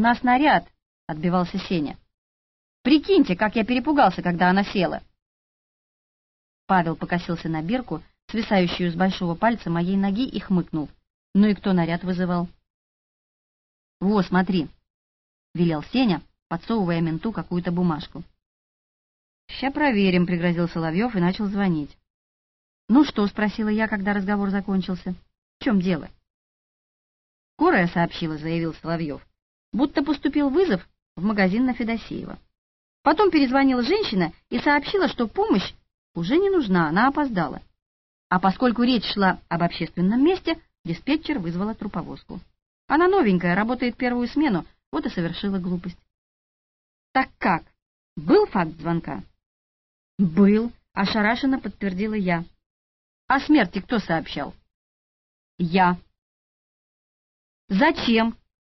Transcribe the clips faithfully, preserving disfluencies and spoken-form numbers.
нас наряд», — отбивался Сеня. «Прикиньте, как я перепугался, когда она села». Павел покосился на бирку, свисающую с большого пальца моей ноги, и хмыкнул. «Ну и кто наряд вызывал?» «Во, смотри», — велел Сеня, подсовывая менту какую-то бумажку. «Ща проверим», — пригрозил Соловьев и начал звонить. «Ну что?» — спросила я, когда разговор закончился. «В чем дело?» «Скорая сообщила», — заявил Соловьев, будто поступил вызов в магазин на Федосеева. Потом перезвонила женщина и сообщила, что помощь уже не нужна, она опоздала. А поскольку речь шла об общественном месте, диспетчер вызвала труповозку. Она новенькая, работает первую смену, вот и совершила глупость. «Так как? Был факт звонка?» «Был», — ошарашенно подтвердила я. «О смерти кто сообщал?» «Я». «Зачем?»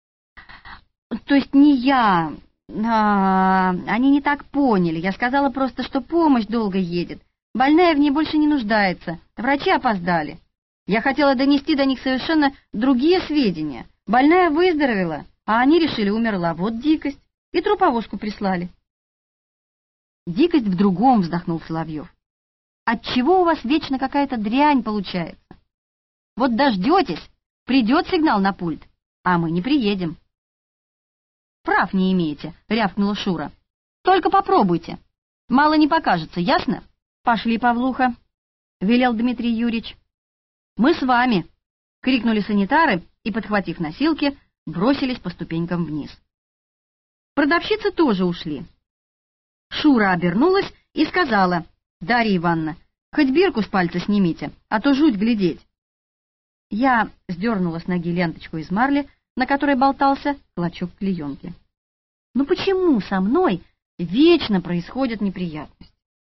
«То есть не я. А, они не так поняли. Я сказала просто, что помощь долго едет. Больная в ней больше не нуждается. Врачи опоздали. Я хотела донести до них совершенно другие сведения. Больная выздоровела, а они решили, умерла. Вот дикость. И труповозку прислали». «Дикость в другом», — вздохнул Соловьев. «Отчего у вас вечно какая-то дрянь получается? Вот дождетесь, придет сигнал на пульт, а мы не приедем». «Прав не имеете», — рявкнула Шура. «Только попробуйте. Мало не покажется, ясно?» «Пошли, Павлуха», — велел Дмитрий Юрьевич. «Мы с вами», — крикнули санитары и, подхватив носилки, бросились по ступенькам вниз. Продавщицы тоже ушли. Шура обернулась и сказала: «Дарья Ивановна, хоть бирку с пальца снимите, а то жуть глядеть». Я сдернула с ноги ленточку из марли, на которой болтался клочок клеенки. Ну почему со мной вечно происходят неприятности?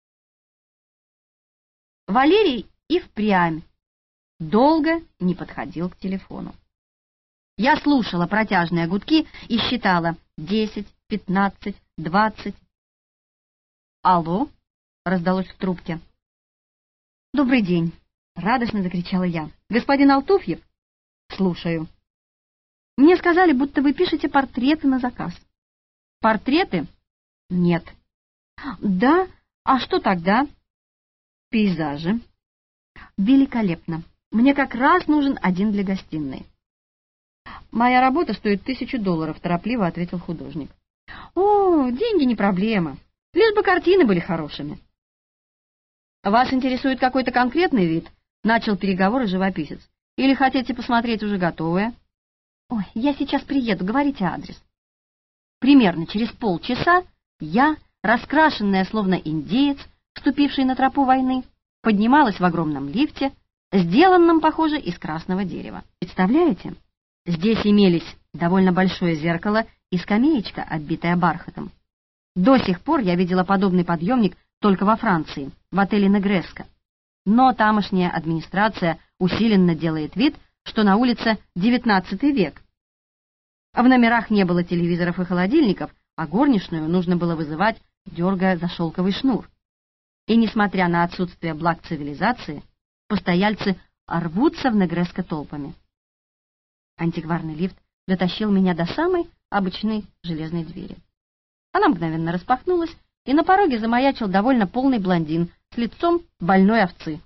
Валерий и впрямь долго не подходил к телефону. Я слушала протяжные гудки и считала десять, пятнадцать, двадцать. «Алло!» — раздалось в трубке. «Добрый день!» — радостно закричала я. «Господин Алтуфьев?» «Слушаю». «Мне сказали, будто вы пишете портреты на заказ». «Портреты?» «Нет». «Да? А что тогда?» «Пейзажи». «Великолепно. Мне как раз нужен один для гостиной». «Моя работа стоит тысячу долларов», — торопливо ответил художник. «О, деньги не проблема. Лишь бы картины были хорошими». «Вас интересует какой-то конкретный вид?» — начал переговоры живописец. «Или хотите посмотреть уже готовое?» «Ой, я сейчас приеду, говорите адрес». Примерно через полчаса я, раскрашенная словно индеец, вступивший на тропу войны, поднималась в огромном лифте, сделанном, похоже, из красного дерева. Представляете? Здесь имелись довольно большое зеркало и скамеечка, оббитая бархатом. До сих пор я видела подобный подъемник только во Франции, в отеле «Негреско». Но тамошняя администрация усиленно делает вид, что на улице девятнадцатый век. В номерах не было телевизоров и холодильников, а горничную нужно было вызывать, дергая за шелковый шнур. И несмотря на отсутствие благ цивилизации, постояльцы рвутся в Негреско толпами. Антикварный лифт дотащил меня до самой обычной железной двери. Она мгновенно распахнулась, и на пороге замаячил довольно полный блондин с лицом больной овцы.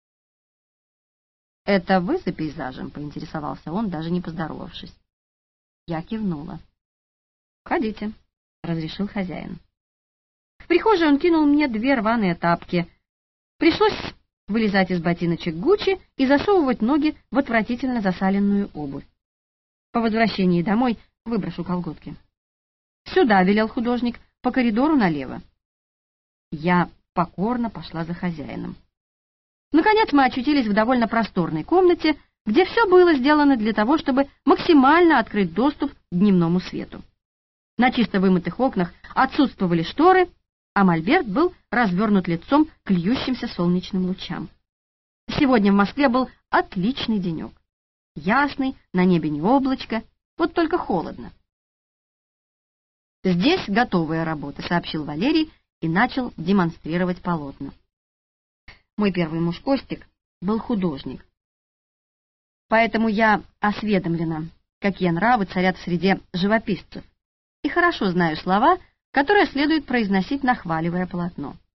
«Это вы за пейзажем?» — поинтересовался он, даже не поздоровавшись. Я кивнула. «Входите», — разрешил хозяин. В прихожей он кинул мне две рваные тапки. Пришлось вылезать из ботиночек Гуччи и засовывать ноги в отвратительно засаленную обувь. По возвращении домой выброшу колготки. «Сюда», — велел художник, — «по коридору налево». Я покорно пошла за хозяином. Наконец мы очутились в довольно просторной комнате, где все было сделано для того, чтобы максимально открыть доступ к дневному свету. На чисто вымытых окнах отсутствовали шторы, а мольберт был развернут лицом к льющимся солнечным лучам. Сегодня в Москве был отличный денек. Ясный, на небе не облачко, вот только холодно. «Здесь готовая работа», — сообщил Валерий и начал демонстрировать полотна. Мой первый муж Костик был художник. Поэтому я осведомлена: какие нравы царят в среде живописцев, и хорошо знаю слова, которые следует произносить, нахваливая полотно.